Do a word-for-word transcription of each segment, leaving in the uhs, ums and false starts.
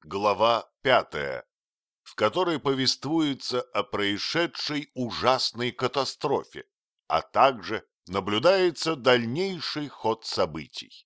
Глава пятая, в которой повествуется о происшедшей ужасной катастрофе, а также наблюдается дальнейший ход событий.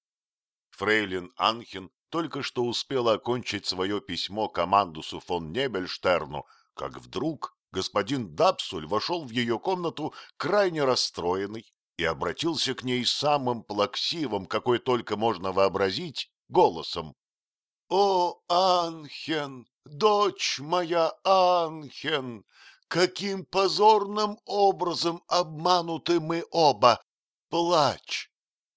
Фрейлин Анхен только что успела окончить свое письмо командусу фон Небельштерну, как вдруг господин Дапсуль вошел в ее комнату крайне расстроенный и обратился к ней самым плаксивым, какой только можно вообразить, голосом. «О, Анхен, дочь моя Анхен, каким позорным образом обмануты мы оба! Плачь,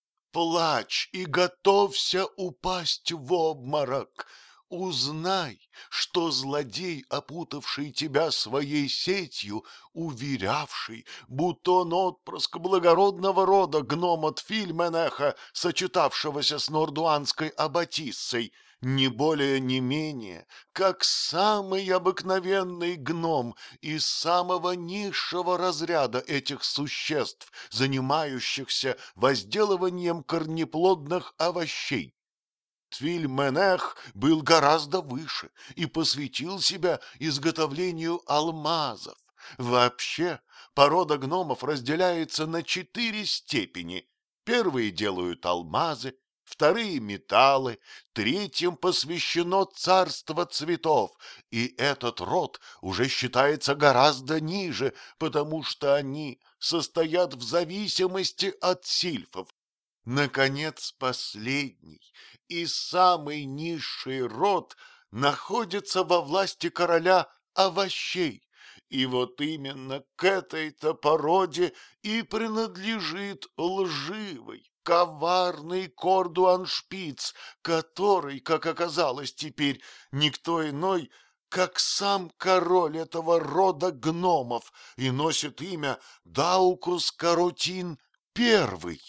плачь и готовься упасть в обморок. Узнай, что злодей, опутавший тебя своей сетью, уверявший, будто он отпрыск благородного рода гнома Тфильменеха, сочетавшегося с нордуанской аббатиссой, не более не менее, как самый обыкновенный гном из самого низшего разряда этих существ, занимающихся возделыванием корнеплодных овощей. Тфильменех был гораздо выше и посвятил себя изготовлению алмазов. Вообще, порода гномов разделяется на четыре степени. Первые делают алмазы, вторые — металлы, третьим посвящено царство цветов, и этот род уже считается гораздо ниже, потому что они состоят в зависимости от сильфов. Наконец, последний и самый низший род находится во власти короля овощей, и вот именно к этой-то породе и принадлежит лживый, коварный Кордуаншпиц, который, как оказалось теперь, никто иной, как сам король этого рода гномов, и носит имя Даукус Каротин Первый.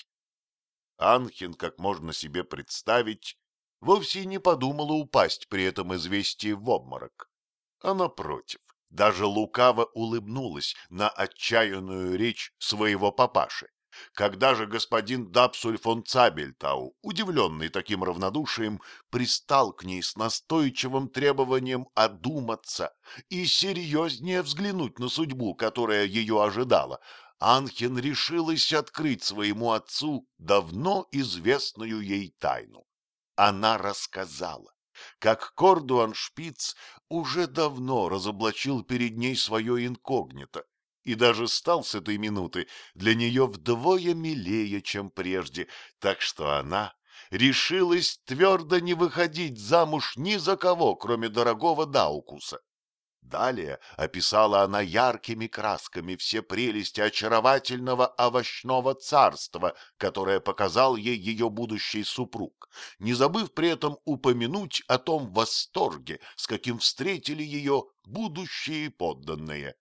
Анхен, как можно себе представить, вовсе не подумала упасть при этом известии в обморок, а напротив, даже лукаво улыбнулась на отчаянную речь своего папаши. Когда же господин Дапсуль фон Цабельтау, удивленный таким равнодушием, пристал к ней с настойчивым требованием одуматься и серьезнее взглянуть на судьбу, которая ее ожидала, Анхен решилась открыть своему отцу давно известную ей тайну. Она рассказала, как Кордуаншпиц уже давно разоблачил перед ней свое инкогнито и даже стал с этой минуты для нее вдвое милее, чем прежде, так что она решилась твердо не выходить замуж ни за кого, кроме дорогого Даукуса. Далее описала она яркими красками все прелести очаровательного овощного царства, которое показал ей ее будущий супруг, не забыв при этом упомянуть о том восторге, с каким встретили ее будущие подданные.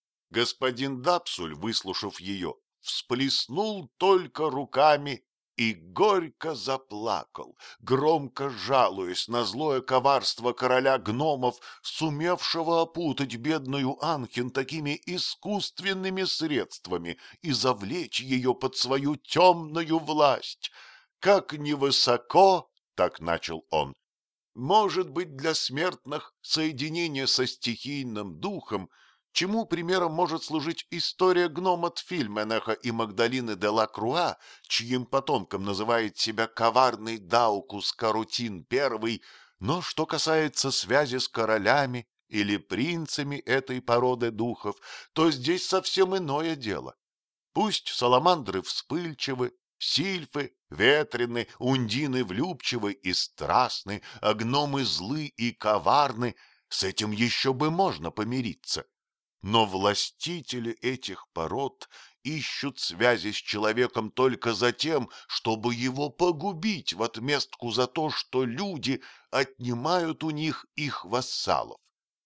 Господин Дапсуль, выслушав ее, всплеснул только руками и горько заплакал, громко жалуясь на злое коварство короля гномов, сумевшего опутать бедную Анхен такими искусственными средствами и завлечь ее под свою темную власть. Как невысоко, так начал он, может быть для смертных соединение со стихийным духом, чему примером может служить история гнома Тфильменеха и Магдалины де Лакруа, чьим потомком называет себя коварный Даукус Карутин Первый, но что касается связи с королями или принцами этой породы духов, то здесь совсем иное дело. Пусть саламандры вспыльчивы, сильфы ветрены, ундины влюбчивы и страстны, а гномы злы и коварны, с этим еще бы можно помириться. Но властители этих пород ищут связи с человеком только за тем, чтобы его погубить в отместку за то, что люди отнимают у них их вассалов.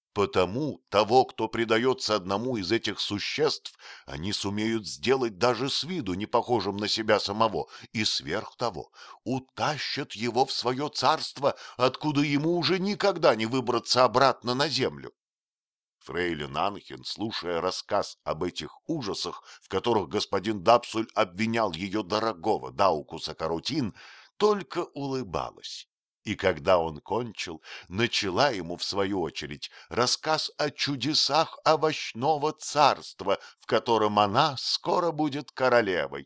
Потому того, кто предается одному из этих существ, они сумеют сделать даже с виду не похожим на себя самого, и сверх того утащат его в свое царство, откуда ему уже никогда не выбраться обратно на землю. Фрейлин Анхен, слушая рассказ об этих ужасах, в которых господин Дапсуль обвинял ее дорогого Даукуса Карутин, только улыбалась И когда он кончил, начала ему, в свою очередь, рассказ о чудесах овощного царства, в котором она скоро будет королевой.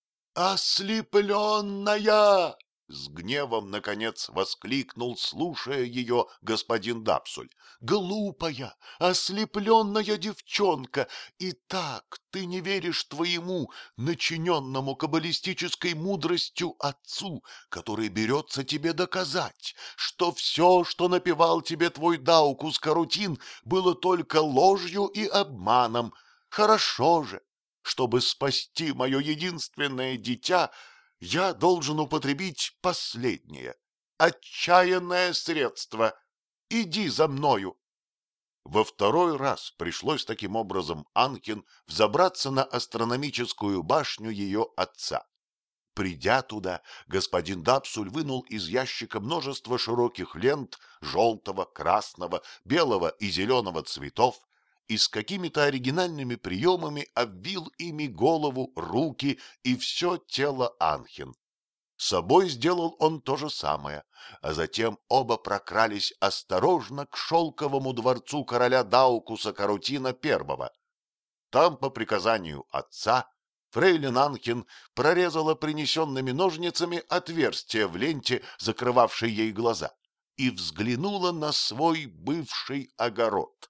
«Ослепленная!» — с гневом, наконец, воскликнул, слушая ее, господин Дапсуль. «Глупая, ослепленная девчонка! И так ты не веришь твоему, начиненному каббалистической мудростью отцу, который берется тебе доказать, что все, что напевал тебе твой Даукус Карутин, было только ложью и обманом. Хорошо же! Чтобы спасти мое единственное дитя, я должен употребить последнее, отчаянное средство. Иди за мною. Во второй раз пришлось таким образом Анхен взобраться на астрономическую башню ее отца. Придя туда, господин Дапсуль вынул из ящика множество широких лент желтого, красного, белого и зеленого цветов и с какими-то оригинальными приемами обвил ими голову, руки и все тело Анхен. С собой сделал он то же самое, а затем оба прокрались осторожно к шелковому дворцу короля Даукуса Карутина Первого. Там, по приказанию отца, фрейлин Анхен прорезала принесенными ножницами отверстие в ленте, закрывавшей ей глаза, и взглянула на свой бывший огород.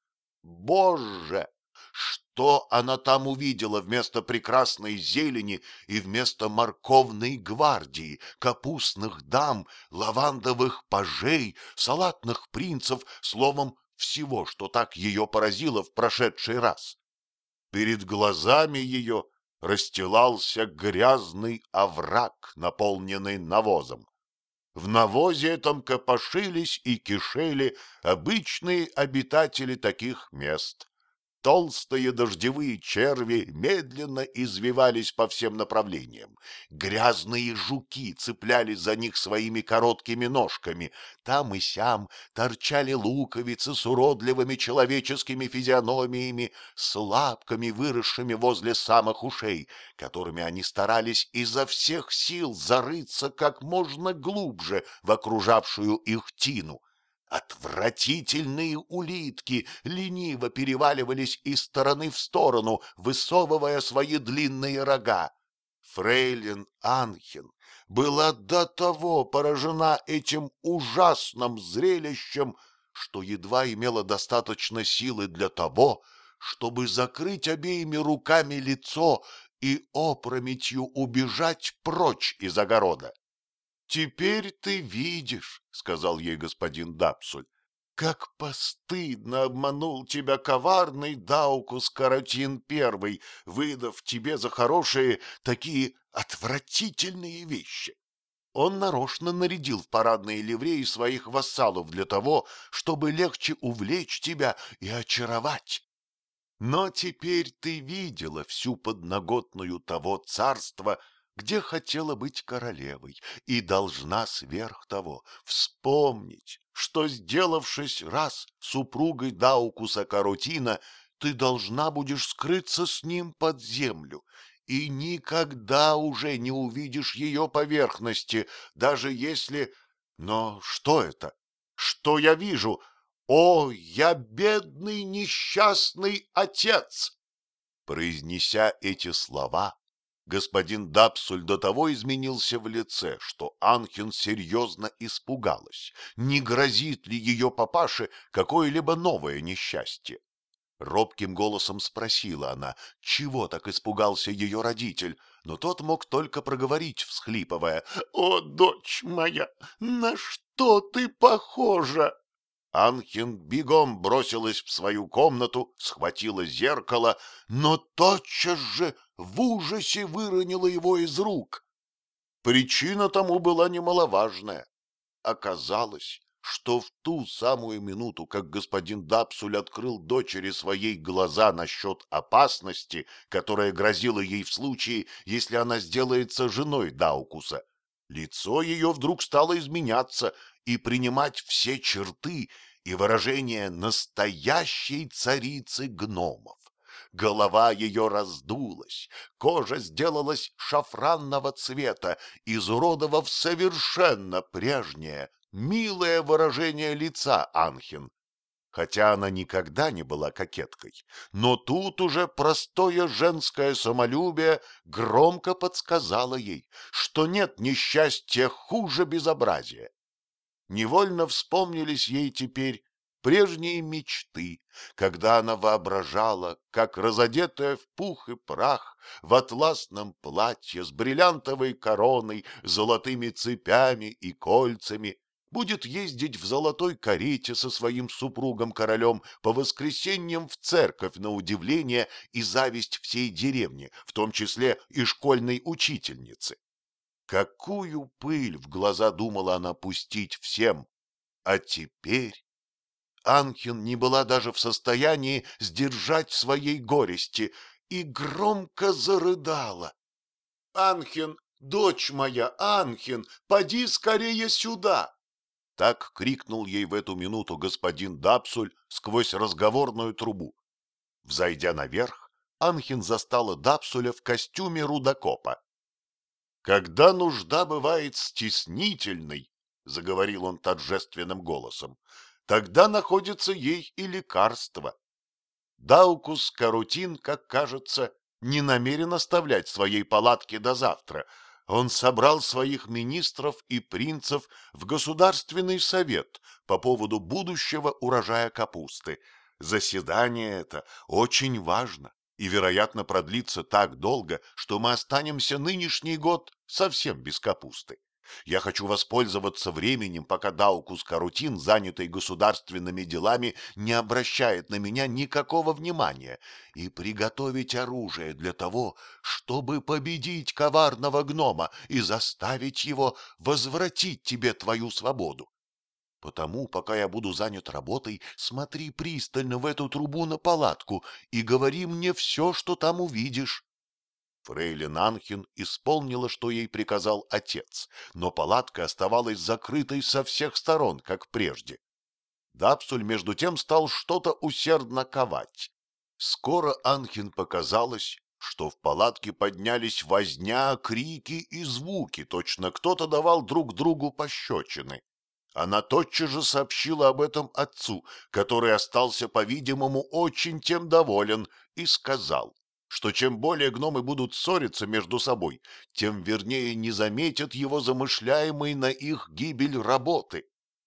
Боже! Что она там увидела вместо прекрасной зелени и вместо морковной гвардии, капустных дам, лавандовых пажей, салатных принцев, словом, всего, что так ее поразило в прошедший раз? Перед глазами ее расстилался грязный овраг, наполненный навозом. В навозе этом копошились и кишели обычные обитатели таких мест. Толстые дождевые черви медленно извивались по всем направлениям. Грязные жуки цеплялись за них своими короткими ножками. Там и сям торчали луковицы с уродливыми человеческими физиономиями, с лапками, выросшими возле самых ушей, которыми они старались изо всех сил зарыться как можно глубже в окружавшую их тину. Отвратительные улитки лениво переваливались из стороны в сторону, высовывая свои длинные рога. Фрейлин Анхен была до того поражена этим ужасным зрелищем, что едва имела достаточно силы для того, чтобы закрыть обеими руками лицо и опрометью убежать прочь из огорода. «Теперь ты видишь, — сказал ей господин Дапсуль, — как постыдно обманул тебя коварный Даукус Карутин Первый, выдав тебе за хорошие такие отвратительные вещи. Он нарочно нарядил в парадные ливреи своих вассалов для того, чтобы легче увлечь тебя и очаровать. Но теперь ты видела всю подноготную того царства, где хотела быть королевой, и должна сверх того вспомнить, что, сделавшись раз супругой Даукуса Карутина, ты должна будешь скрыться с ним под землю, и никогда уже не увидишь ее поверхности, даже если... Но что это? Что я вижу? О, я бедный несчастный отец! Произнеся эти слова, господин Дапсуль до того изменился в лице, что Анхен серьезно испугалась, не грозит ли ее папаше какое-либо новое несчастье. Робким голосом спросила она, чего так испугался ее родитель, но тот мог только проговорить, всхлипывая: «О, дочь моя, на что ты похожа?» Анхен бегом бросилась в свою комнату, схватила зеркало, но тотчас же в ужасе выронила его из рук. Причина тому была немаловажная. Оказалось, что в ту самую минуту, как господин Дапсуль открыл дочери своей глаза насчет опасности, которая грозила ей в случае, если она сделается женой Даукуса, лицо ее вдруг стало изменяться и принимать все черты и выражения настоящей царицы гномов. Голова ее раздулась, кожа сделалась шафранного цвета, изуродовав совершенно прежнее милое выражение лица Анхен, хотя она никогда не была кокеткой. Но тут уже простое женское самолюбие громко подсказало ей, что нет несчастья хуже безобразия. Невольно вспомнились ей теперь прежние мечты, когда она воображала, как разодетая в пух и прах, в атласном платье с бриллиантовой короной, золотыми цепями и кольцами, будет ездить в золотой карете со своим супругом-королем по воскресеньям в церковь на удивление и зависть всей деревни, в том числе и школьной учительницы. Какую пыль в глаза думала она пустить всем, а теперь Анхен не была даже в состоянии сдержать своей горести и громко зарыдала. — Анхен, дочь моя, Анхен, поди скорее сюда! Так крикнул ей в эту минуту господин Дапсуль сквозь разговорную трубу. Взойдя наверх, Анхен застала Дапсуля в костюме рудокопа. — Когда нужда бывает стеснительной, — заговорил он торжественным голосом, — тогда находится ей и лекарство. Даукус Карутин, как кажется, не намерен оставлять своей палатки до завтра. Он собрал своих министров и принцев в Государственный совет по поводу будущего урожая капусты. Заседание это очень важно и, вероятно, продлится так долго, что мы останемся нынешний год совсем без капусты. Я хочу воспользоваться временем, пока Даукус Карутин, занятый государственными делами, не обращает на меня никакого внимания, и приготовить оружие для того, чтобы победить коварного гнома и заставить его возвратить тебе твою свободу. Потому, пока я буду занят работой, смотри пристально в эту трубу на палатку и говори мне все, что там увидишь. Фрейлин Анхен исполнила, что ей приказал отец, но палатка оставалась закрытой со всех сторон, как прежде. Дапсуль, между тем, стал что-то усердно ковать. Скоро Анхен показалось, что в палатке поднялись возня, крики и звуки, точно кто-то давал друг другу пощечины. Она тотчас же сообщила об этом отцу, который остался, по-видимому, очень тем доволен, и сказал, что чем более гномы будут ссориться между собой, тем вернее не заметят его замышляемой на их гибель работы.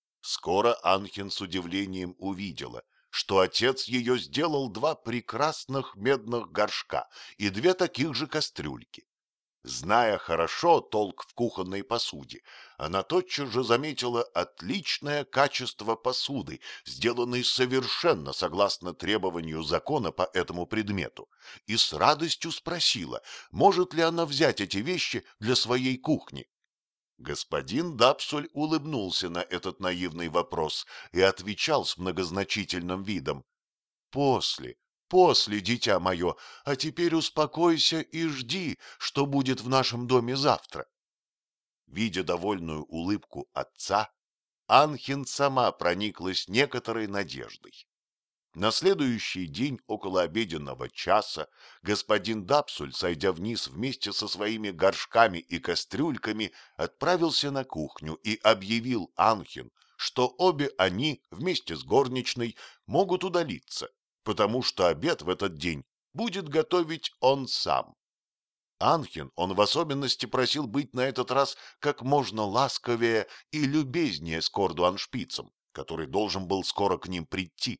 Скоро Анхен с удивлением увидела, что отец ее сделал два прекрасных медных горшка и две таких же кастрюльки. Зная хорошо толк в кухонной посуде, она тотчас же заметила отличное качество посуды, сделанной совершенно согласно требованию закона по этому предмету, и с радостью спросила, может ли она взять эти вещи для своей кухни. Господин Дапсуль улыбнулся на этот наивный вопрос и отвечал с многозначительным видом: «После, после, дитя мое, а теперь успокойся и жди, что будет в нашем доме завтра». Видя довольную улыбку отца, Анхен сама прониклась некоторой надеждой. На следующий день около обеденного часа господин Дапсуль, сойдя вниз вместе со своими горшками и кастрюльками, отправился на кухню и объявил Анхен, что обе они вместе с горничной могут удалиться, потому что обед в этот день будет готовить он сам. Анхен он в особенности просил быть на этот раз как можно ласковее и любезнее с Кордуаншпицем, который должен был скоро к ним прийти.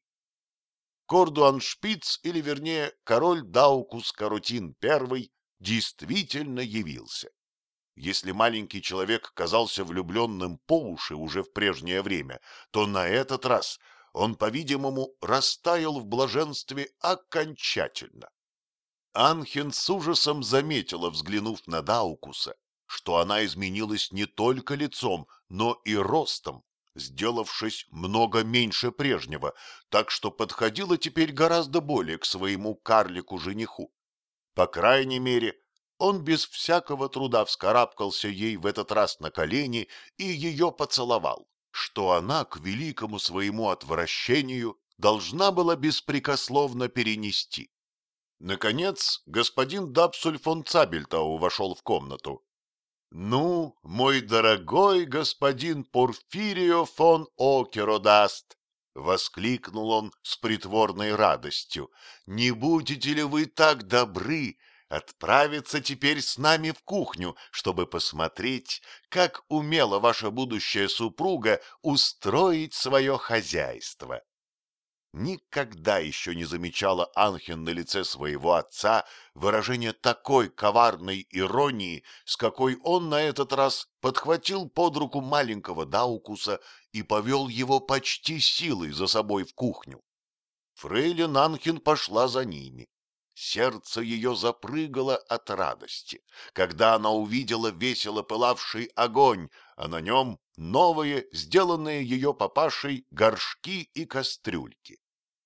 Кордуаншпиц, или вернее король Даукус Карутин I, действительно явился. Если маленький человек казался влюбленным по уши уже в прежнее время, то на этот раз он, по-видимому, растаял в блаженстве окончательно. Анхен с ужасом заметила, взглянув на Даукуса, что она изменилась не только лицом, но и ростом, сделавшись много меньше прежнего, так что подходила теперь гораздо более к своему карлику-жениху. По крайней мере, он без всякого труда вскарабкался ей в этот раз на колени и ее поцеловал, что она, к великому своему отвращению, должна была беспрекословно перенести. Наконец, господин Дапсуль фон Цабельтау вошел в комнату. Ну, мой дорогой господин Порфирио фон Океродаст, — воскликнул он с притворной радостью, — не будете ли вы так добры отправиться теперь с нами в кухню, чтобы посмотреть, как умела ваша будущая супруга устроить свое хозяйство? Никогда еще не замечала Анхен на лице своего отца выражение такой коварной иронии, с какой он на этот раз подхватил под руку маленького Даукуса и повел его почти силой за собой в кухню. Фрейлин Анхен пошла за ними. Сердце ее запрыгало от радости, когда она увидела весело пылавший огонь, а на нем новые, сделанные ее папашей, горшки и кастрюльки.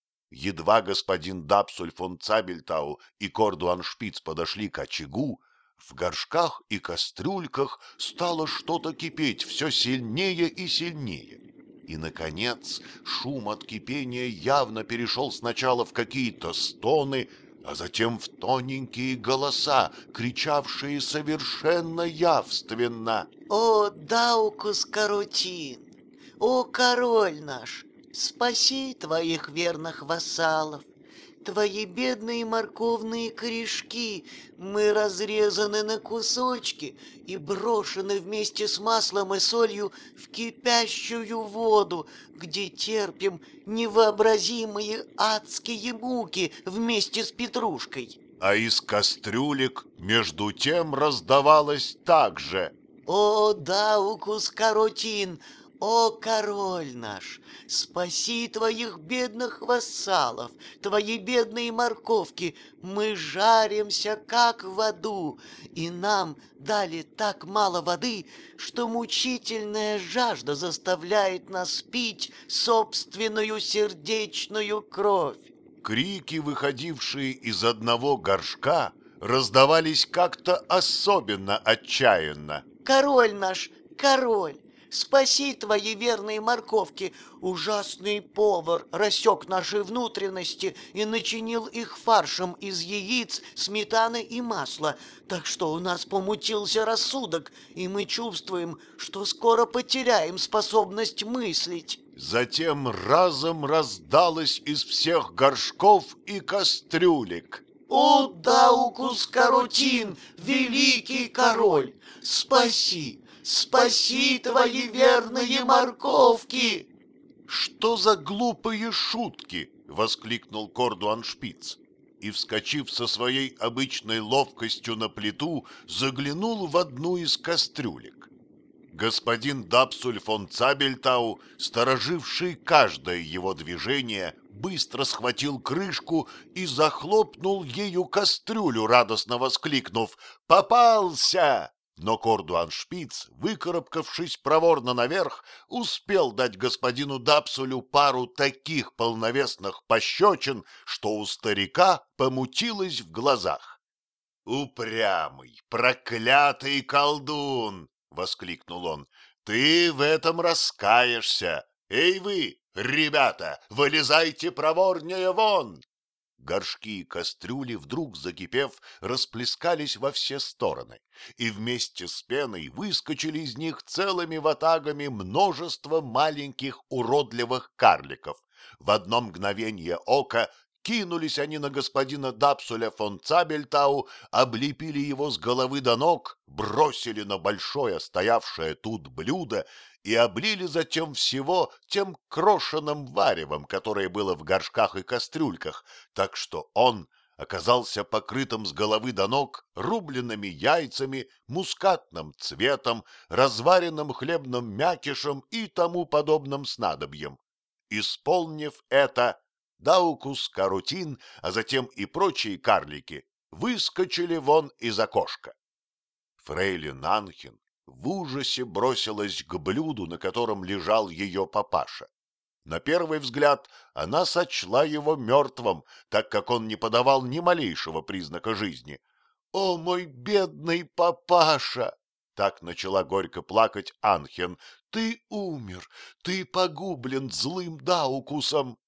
Едва господин Дапсуль фон Цабельтау и Кордуаншпиц подошли к очагу, в горшках и кастрюльках стало что-то кипеть все сильнее и сильнее. И, наконец, шум от кипения явно перешел сначала в какие-то стоны, а затем в тоненькие голоса, кричавшие совершенно явственно: «О, Даукус Карутин! О, король наш! Спаси твоих верных вассалов! Твои бедные морковные корешки мы разрезаны на кусочки и брошены вместе с маслом и солью в кипящую воду, где терпим невообразимые адские муки вместе с петрушкой». А из кастрюлек между тем раздавалось так же: «О, Даукус Каротин! О, король наш! Спаси твоих бедных вассалов, твои бедные морковки! Мы жаримся, как в аду, и нам дали так мало воды, что мучительная жажда заставляет нас пить собственную сердечную кровь». Крики, выходившие из одного горшка, раздавались как-то особенно отчаянно. «Король наш, король! Спаси твои верные морковки! Ужасный повар рассек наши внутренности и начинил их фаршем из яиц, сметаны и масла, так что у нас помутился рассудок, и мы чувствуем, что скоро потеряем способность мыслить». Затем разом раздалось из всех горшков и кастрюлек: «О, Даукус Карутин, великий король! Спаси, спаси твои верные морковки!» «Что за глупые шутки!» — воскликнул Кордуаншпиц. И, вскочив со своей обычной ловкостью на плиту, заглянул в одну из кастрюлек. Господин Дапсуль фон Цабельтау, стороживший каждое его движение, быстро схватил крышку и захлопнул ею кастрюлю, радостно воскликнув: «Попался!» Но Кордуаншпиц, выкарабкавшись проворно наверх, успел дать господину Дапсулю пару таких полновесных пощечин, что у старика помутилось в глазах. «Упрямый, проклятый колдун!» — воскликнул он. «Ты в этом раскаешься! Эй вы, ребята, вылезайте проворнее вон!» Горшки и кастрюли, вдруг закипев, расплескались во все стороны, и вместе с пеной выскочили из них целыми ватагами множество маленьких уродливых карликов. В одно мгновение ока кинулись они на господина Дапсуля фон Цабельтау, облепили его с головы до ног, бросили на большое стоявшее тут блюдо и облили затем всего тем крошеным варевом, которое было в горшках и кастрюльках, так что он оказался покрытым с головы до ног рубленными яйцами, мускатным цветом, разваренным хлебным мякишем и тому подобным снадобьем. Исполнив это, Даукус Карутин, а затем и прочие карлики, выскочили вон из окошка. Фрейлин Анхен в ужасе бросилась к блюду, на котором лежал ее папаша. На первый взгляд она сочла его мертвым, так как он не подавал ни малейшего признака жизни. «О, мой бедный папаша!» — так начала горько плакать Анхен. «Ты умер, ты погублен злым Даукусом!»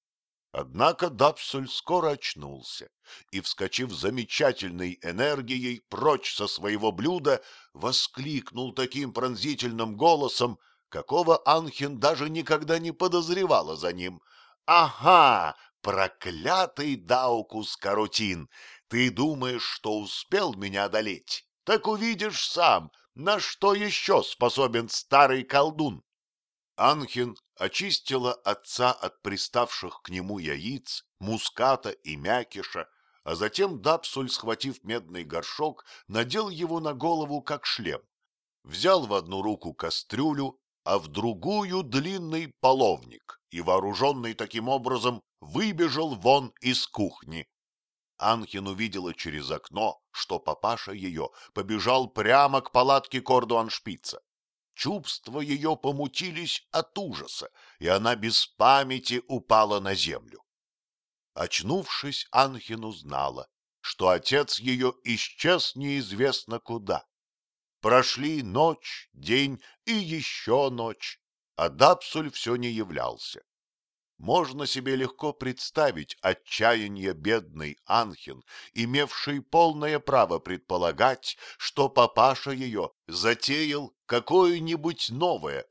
Однако Дапсуль скоро очнулся и, вскочив замечательной энергией прочь со своего блюда, воскликнул таким пронзительным голосом, какого Анхин даже никогда не подозревала за ним. «Ага, проклятый Даукус Каротин! Ты думаешь, что успел меня одолеть? Так увидишь сам, на что еще способен старый колдун!» Анхин очистила отца от приставших к нему яиц, муската и мякиша, а затем Дапсуль, схватив медный горшок, надел его на голову как шлем. Взял в одну руку кастрюлю, а в другую длинный половник, и, вооруженный таким образом, выбежал вон из кухни. Анхин увидела через окно, что папаша ее побежал прямо к палатке Кордуаншпица. Чувства ее помутились от ужаса, и она без памяти упала на землю. Очнувшись, Анхин узнала, что отец ее исчез неизвестно куда. Прошли ночь, день и еще ночь, а Дапсуль все не являлся. Можно себе легко представить отчаяние бедной Анхин, имевшей полное право предполагать, что папаша ее затеял какое-нибудь новое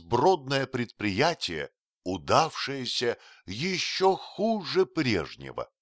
сумасбродное предприятие, удавшееся еще хуже прежнего.